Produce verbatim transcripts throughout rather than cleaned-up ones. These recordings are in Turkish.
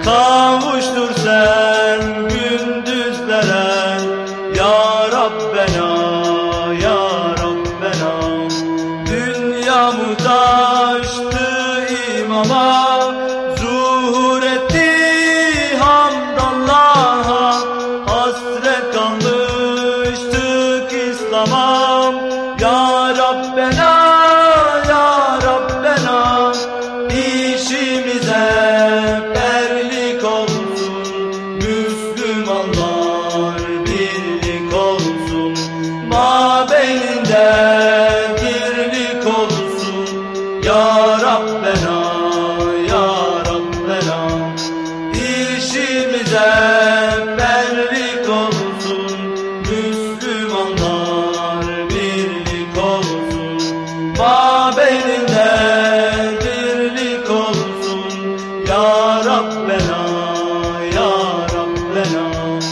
Kavuştur sen gündüzlere ya Rabbena, ya Rabbena. Dünya muhtaçtı imama, zuhur etti hamdallah'a. Hasret kalmıştık İslam'a ya Rabbena, ya Rabbena. İşimize berlik olsun, Müslümanlar birlik olsun. Mabeyninde dirlik olsun ya Rabbena, ya Rabbena. İşimize berlik olsun, Müslümanlar birlik olsun. Mabeyninde dirlik olsun ya Rabbena, ya Rabbena.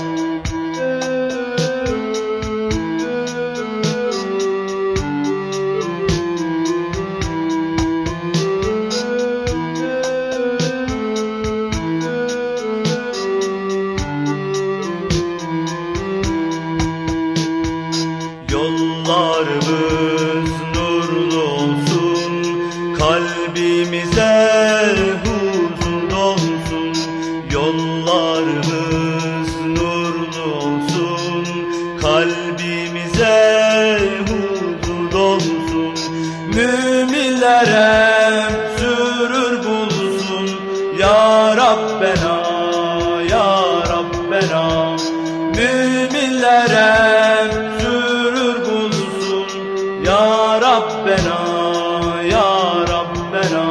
Yollarımız nurlu olsun, kalbimize huzur dolsun. Yollarımız nurlu olsun, kalbimize huzur dolsun. Müminlere sürür bulsun ya Rabbena, ya Rabbena. Müminlere sürür bulsun ya Rabbena, ya Rabbena.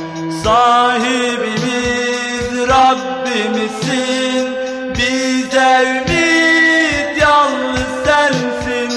Sahibimiz Rabbimizsin, bize ümit yalnız sensin.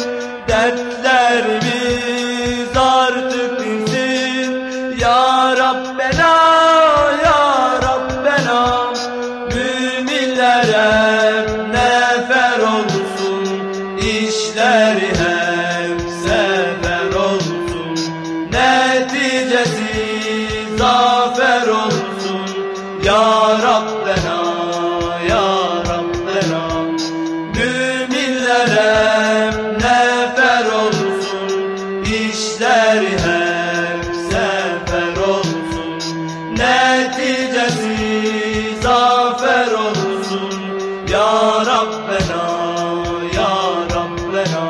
Dertlerimiz artık dinsin ya Rabbena, ya Rabbena. Müminlere nefer olsun, işleri hep sefer olsun. Neticesi zafer olsun ya Rabbena, ya Rabbena. Müminlere nefer olsun, işleri hep sefer olsun. Neticesi zafer olsun ya Rabbena, ya Rabbena.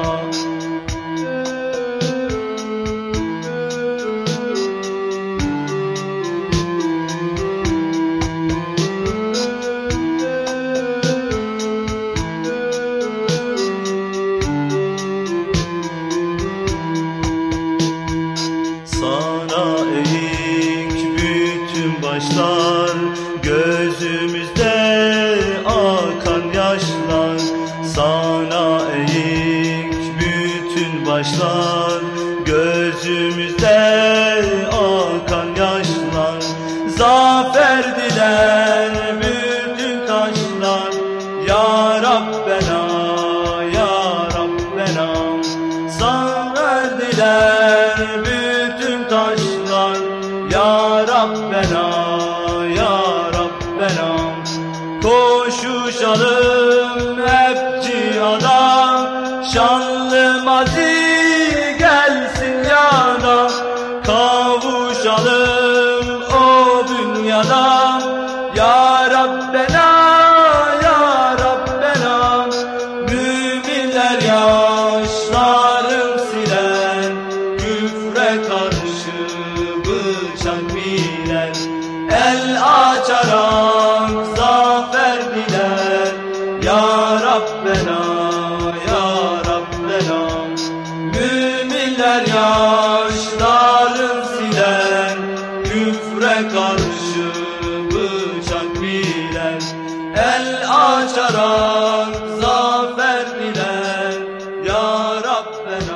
Sana eğik bütün başlar, gözümüzde akan yaşlar. Sana eğik bütün başlar, gözümüzde akan yaşlar. Zafer diler bütün taşlar ya Rabbena, ya Rabbena. Zafer diler bütün taşlar ya Rabbena, ya Rabbena. Koşuşalım hep cihada, şanlı mazi gelsin yana. Kavuşalım o dünyada ya Rabbena, ya Rabbena. Müminler yaşlarım siler, küfre karşı bıçak bilen. El açarak zafer diler ya Rabbena, ya Rabbena. Müminler yaşlarım siler, küfre karşı bıçak bilen. El açarak zafer diler ya Rabbena.